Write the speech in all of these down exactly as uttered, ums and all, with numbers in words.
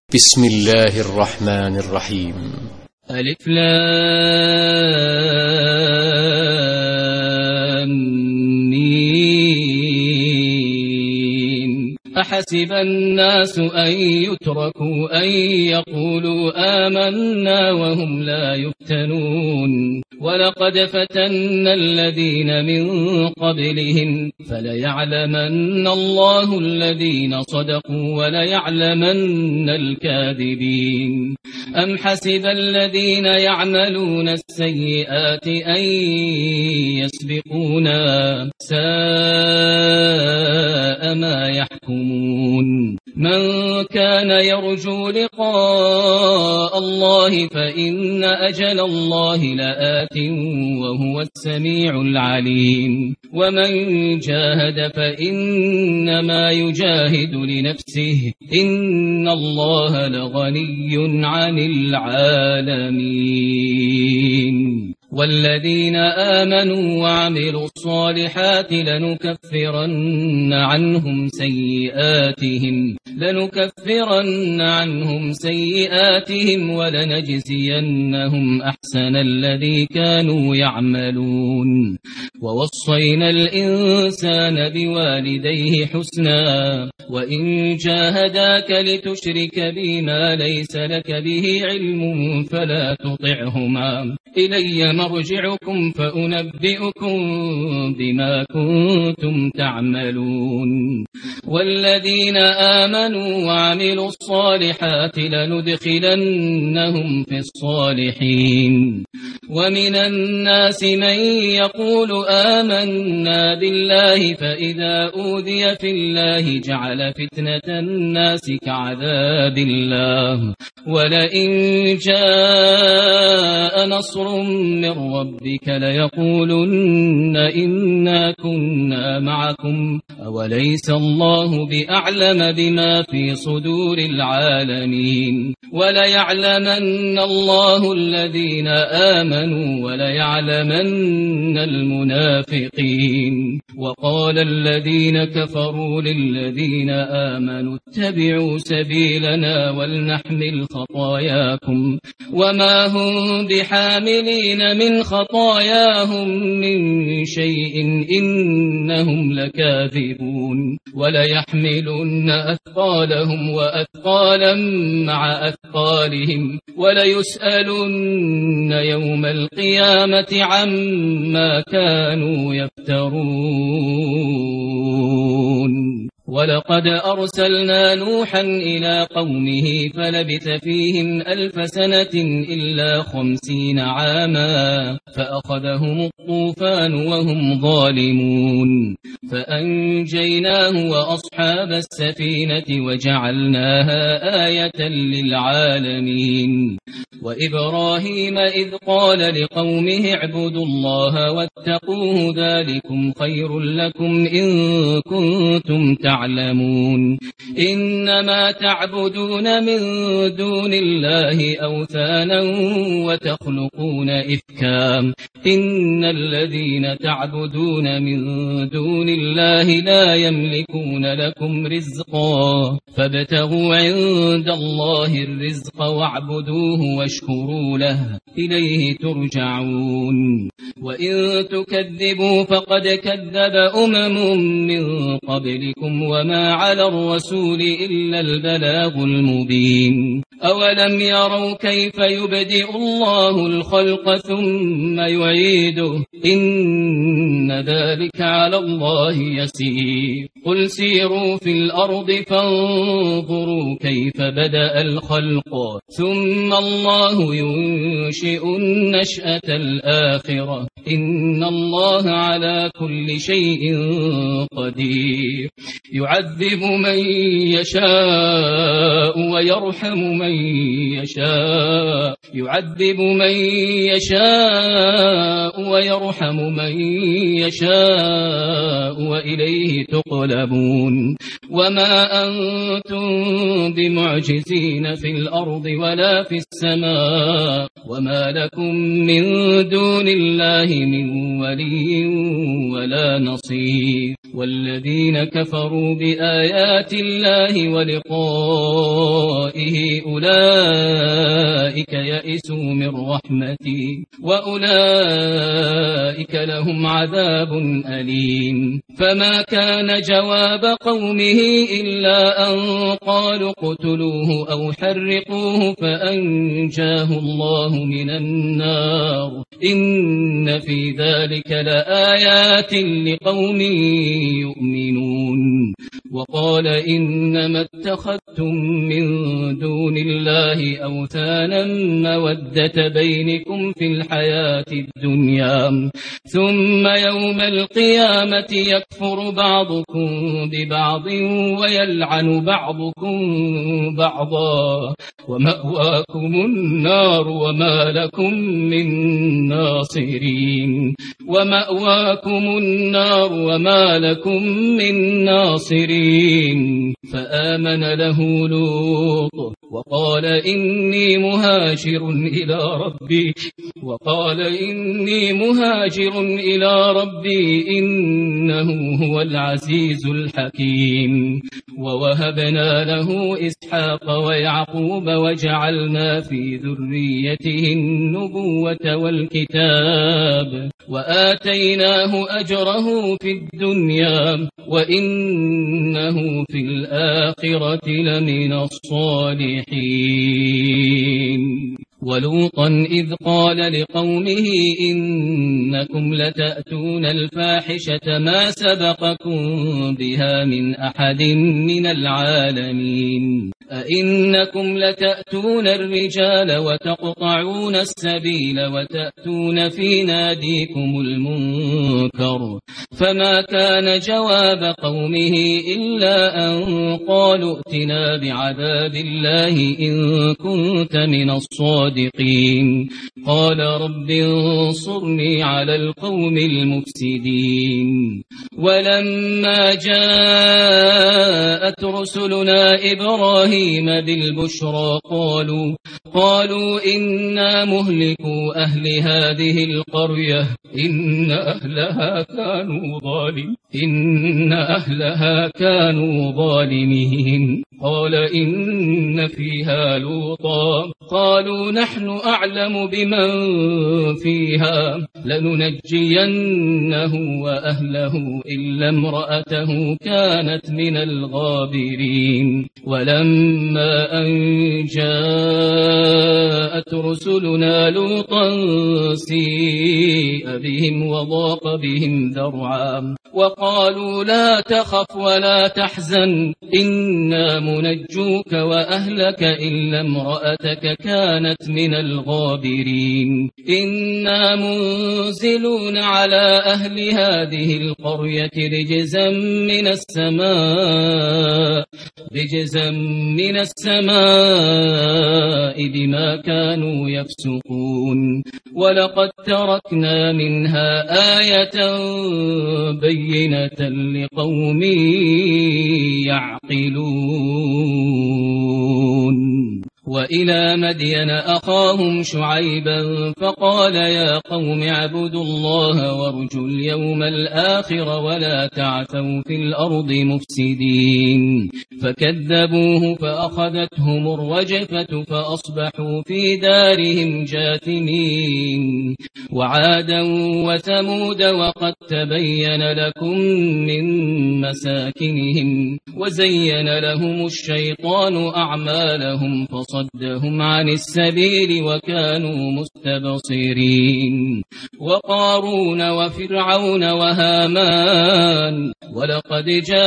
بسم الله الرحمن الرحيم. ألف لام ميم. أحسب الناس أن يتركوا أن يقولوا آمنا وهم لا يفتنون ولقد فتنا الذين من قبلهم فليعلمن الله الذين صدقوا وليعلمن الكاذبين. أم حسب الذين يعملون السيئات أن يسبقونا ساء ما يحكمون. من كان يرجو لقاء الله فإن أجل الله لآت وهو السميع العليم. ومن جاهد فإنما يجاهد لنفسه إن الله لغني عن العالمين. والذين آمنوا وعملوا الصالحات لنكفرن عنهم سيئاتهم لنكفرن عنهم سيئاتهم ولنجزينهم أحسن الذي كانوا يعملون. ووصينا الإنسان بوالديه حسنا وإن جاهداك لتشرك بي ما ليس لك به علم فلا تطعهما إلي مرجعكم فأنبئكم بما كنتم تعملون. والذين آمنوا وعملوا الصالحات لندخلنهم في الصالحين. ومن الناس من يقول آمنا بالله فإذا أوذي في الله جعل فتنة الناس كعذاب الله ولئن جاء نصر من ربك ليقولن إنا كنا معكم أوليس الله بأعلم بما في صدور العالمين. وليعلمن الله الذين آمنوا وليعلمن المنافقين. وقال الذين كفروا للذين آمنوا اتبعوا سبيلنا ولنحمل خطاياكم وما هم بحاملين من خطاياهم من شيء إنهم لكاذبون. وليحملن أثقالهم وأثقالا مع أثقالهم وليسألن يوم القيامة عما كانوا يفترون. ولقد أرسلنا نوحا إلى قومه فلبث فيهم ألف سنة إلا خمسين عاما فأخذهم الطوفان وهم ظالمون فأنجيناه وأصحاب السفينة وجعلناها آية للعالمين. وإبراهيم إذ قال لقومه اعبدوا الله واتقوه ذلكم خير لكم إن كنتم تعلمون. إنما تعبدون من دون الله أوثانا وتخلقون إفكا إن الذين تعبدون من دون الله لا يملكون لكم رزقا فابتغوا عند الله الرزق واعبدوه واشكروا له إليه ترجعون. وإن تكذبوا فقد كذب أمم من قبلكم وما على الرسول إلا البلاغ المبين. أولم يروا كيف يبدئ الله الخلق ثم يعيده إن ذلك على الله يسير. قل سيروا في الأرض فانظروا كيف بدأ الخلق ثم الله ينشئ النشأة الآخرة إن الله على كل شيء قدير. يعذب من يشاء ويرحم من يشاء يعذب من يشاء ويرحم من يشاء وإليه تقلبون. وما أنتم بمعجزين في الأرض ولا في السماء وما لكم من دون الله من ولي ولا نصير. والذين كفروا بآيات الله ولقائه أولئك يئسوا من رحمتي وأولئك لهم عذاب أليم. فما كان جواب قومه إلا أن قالوا اقتلوه أو حرقوه فأنجاه الله من النار. إن في ذلك لآيات لقوم يؤمنون. وقال إنما اتخذتم من دون الله أوثانا مودة بينكم في الحياة الدنيا ثم يوم القيامة يكفر بعضكم ببعض ويلعن بعضكم بعضا ومأواكم النار وما لكم من ناصرين. ومأواكم النار وما لكم من ناصرين. فآمن له لوط وقال إني مهاجر إلى ربي وقال إني مهاجر إلى ربي إنه هو العزيز الحكيم. ووهبنا له إسحاق ويعقوب وجعلنا في ذريته النبوة والكتاب وآتيناه أجره في الدنيا وإنه في الآخرة لمن الصالحين. ولوطا إذ قال لقومه إنكم لتأتون الفاحشة ما سبقكم بها من أحد من العالمين. أئنكم لتأتون الرجال وتقطعون السبيل وتأتون في ناديكم المنكر. فما كان جواب قومه إلا أن قالوا ائتنا بعذاب الله إن كنت من الصادقين. قال رب انصرني على القوم المفسدين. ولما جاءت رسلنا إبراهيم بالبشرى قالوا قالوا إنا مهلكو أهل هذه القرية إن أهلها كانوا ظالمين إن أهلها كانوا ظالمين. قال إن فيها لوطا قالوا نحن أعلم بمن فيها لننجينه وأهله إلا امرأته كانت من الغابرين. ولما أن جاءت رسلنا لوطا سيء بهم وضاق بهم ذرعا وقالوا لا تخف ولا تحزن إنا منجوك وأهلك إلا امرأتك كانت من الغابرين. إنا منزلون على أهل هذه القرية رجزا من السماء رجزا من السماء بما كانوا يفسقون. ولقد تركنا منها آية بينة لقوم يعقلون. وإلى مدين أخاهم شعيبا فقال يا قوم اعبدوا الله وارجوا اليوم الآخر ولا تعثوا في الأرض مفسدين. فكذبوه فأخذتهم الرجفة فأصبحوا في دارهم جاثمين. وعادا وثمود وقد تبين لكم من مساكنهم وزين لهم الشيطان أعمالهم فصدهم عن السبيل وكانوا مستبصرين. وقارون وفرعون وهامان ولقد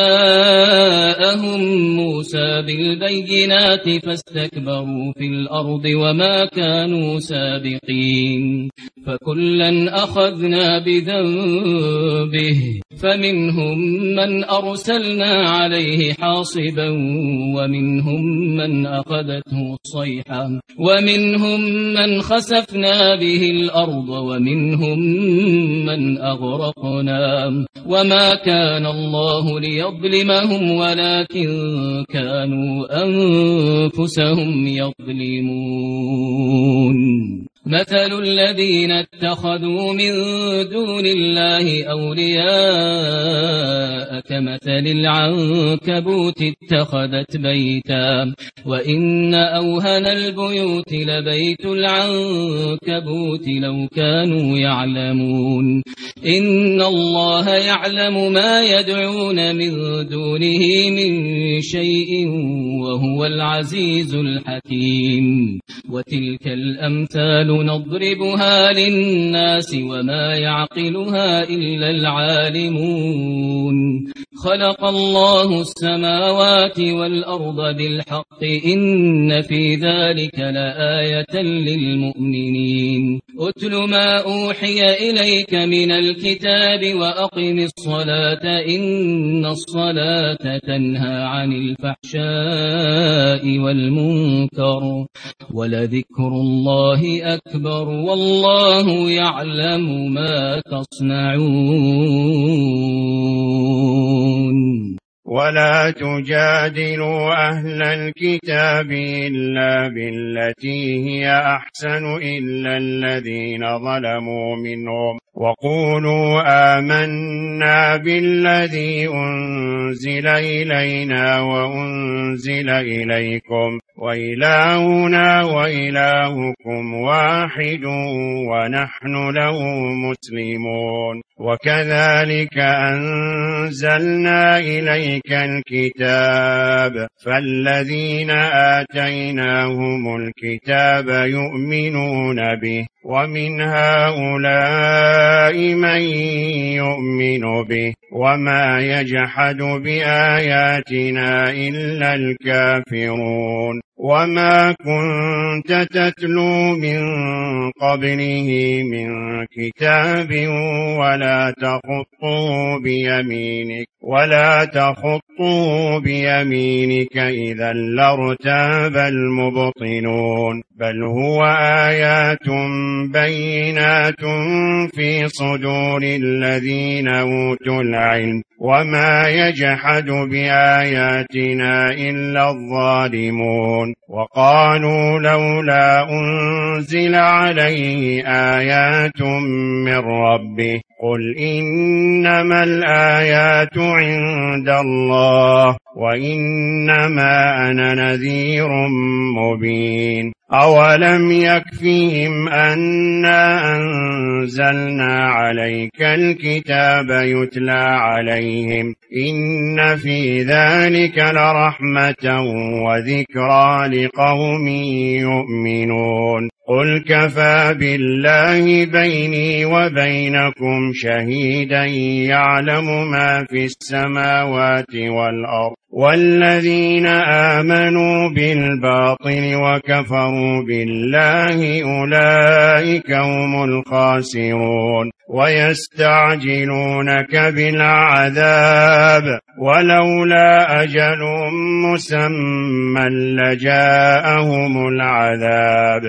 جاءهم موسى بالبينات فاستكبروا في الأرض وما كانوا سابقين. فكلا أخذنا بذنبه فمنهم من أرسلنا عليه حاصبا ومنهم من أخذته الصيحة ومنهم من خسفنا به الأرض ومنهم من أغرقنا. وما كان الله ليظلمهم ولكن كانوا أنفسهم يظلمون. مثل الذين اتخذوا من دون الله أولياء كمثل العنكبوت اتخذت بيتا وإن أوهن البيوت لبيت العنكبوت لو كانوا يعلمون إن الله يعلم ما يدعون من دونه من شيء وهو العزيز الحكيم وتلك الأمثال نضربها للناس وما يعقلها إلا العالمون خلق الله السماوات والأرض بالحق إن في ذلك لآية للمؤمنين أتل ما أوحي إليك من الكتاب وأقم الصلاة إن الصلاة تنهى عن الفحشاء والمنكر ولذكر الله أكبر والله يعلم ما تصنعون ولا تجادلوا أهل الكتاب إلا بالتي هي أحسن إلا الذين ظلموا منهم وقولوا آمنا بالذي أنزل إلينا وأنزل إليكم وإلهنا وإلهكم واحد ونحن له مسلمون وكذلك أنزلنا إليك الكتاب فالذين آتيناهم الكتاب يؤمنون به ومن هؤلاء من يؤمن به وما يجحد بآياتنا إلا الكافرون وما كنت تتلو من قبله من كتاب ولا تخطه بيمينك ولا تخطه بيمينك إذا لارتاب المبطلون بل هو آيات بينات في صدور الذين أوتوا العلم وما يجحد بآياتنا إلا الظالمون وقالوا لولا أنزل عليه آيات من ربه قل إنما الآيات عند الله وإنما أنا نذير مبين أولم يكفهم أنا أنزلنا عليك الكتاب يتلى عليهم إن في ذلك لرحمة وذكرى لقوم يؤمنون قل كفى بالله بيني وبينكم شهيدا يعلم ما في السماوات والأرض والذين آمنوا بالباطل وكفروا بالله أولئك هم الخاسرون ويستعجلونك بالعذاب ولولا أجل مسمى لجاءهم العذاب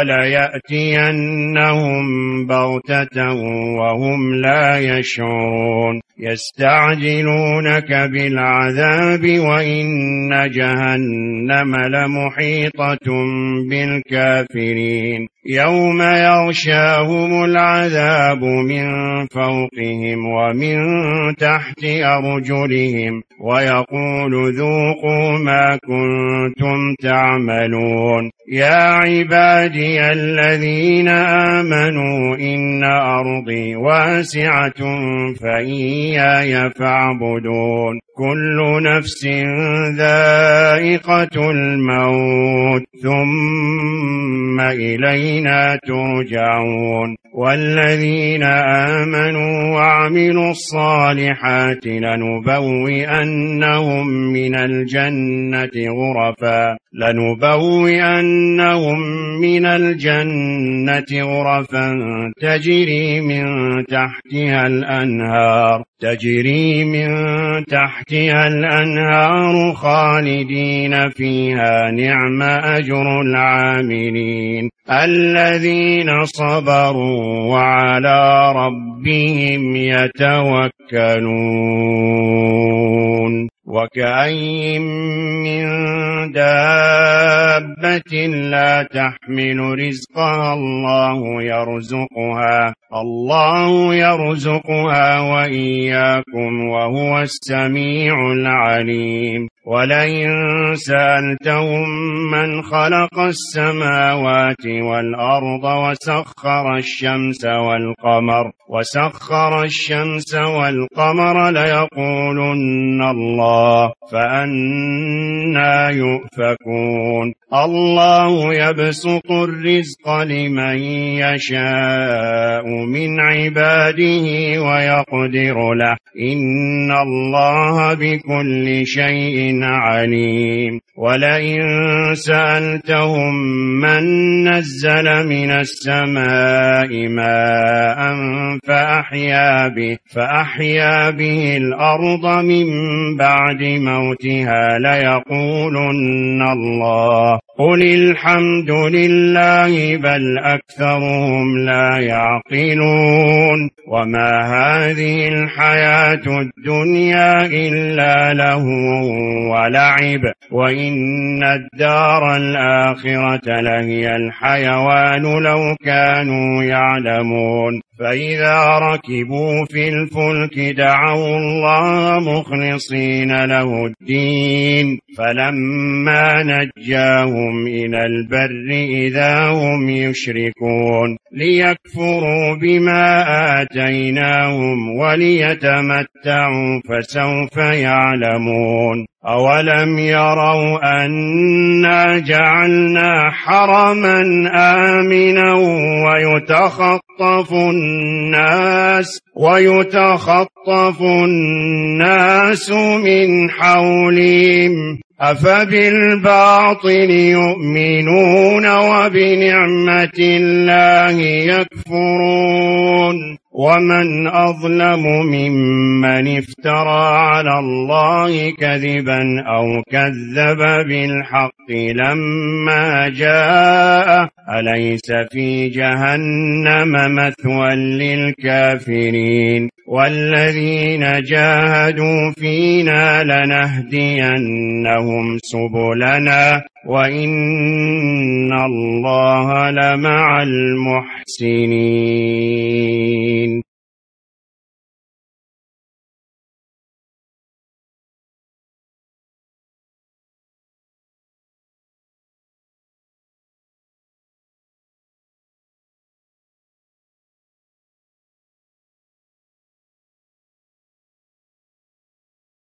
وليأتينهم بغتة وهم لا يشعرون يستعجلونك بالعذاب وإن جهنم لمحيطة بالكافرين يوم يغشاهم العذاب من فوقهم ومن تحت أرجلهم ويقول ذوقوا ما كنتم تعملون يا عبادي الذين آمنوا إن أرضي واسعة فإياي فاعبدون كل نفس ذائقة الموت ثم إلينا ترجعون والذين آمنوا وعملوا الصالحات لنبوئنهم من الجنة غرفا لنبوئنهم من الجنة غرفا تجري من تحتها الأنهار تجري من تحتها الأنهار خالدين فيها نعم أجر العاملين الذين صبروا وعلى ربهم يتوكلون وكأين من دابة لا تحمل رزقها الله يرزقها الله يرزقها وإياكم وهو السميع العليم ولئن سألتهم من خلق السماوات والأرض وسخر الشمس والقمر وسخر الشمس والقمر ليقولن الله فأنى يؤفكون الله يبسط الرزق لمن يشاء من عباده ويقدر له إن الله بكل شيء عليم ولئن سألتهم من نزل من السماء ماء فأحيا به, فأحيا به الأرض من بعد موتها ليقولن الله قل الحمد لله بل أكثرهم لا يعقلون وما هذه الحياة الدنيا إلا لهو ولعب وإن الدار الآخرة لهي الحيوان لو كانوا يعلمون فإذا ركبوا في الفلك دعوا الله مخلصين له الدين فلما نجاهم إلى البر إذا هم يشركون ليكفروا بما آتيناهم وليتمتعوا فسوف يعلمون أولم يروا أنا جعلنا حرما آمنا ويتخطف الناس ويتخطف الناس من حولهم أفبالباطل يؤمنون وبنعمة الله يكفرون ومن أظلم ممن افترى على الله كذبا أو كذب بالحق لما جاء أليس في جهنم مثوى للكافرين والذين جاهدوا فينا لنهدينهم سبلنا وإن الله لمع المحسنين.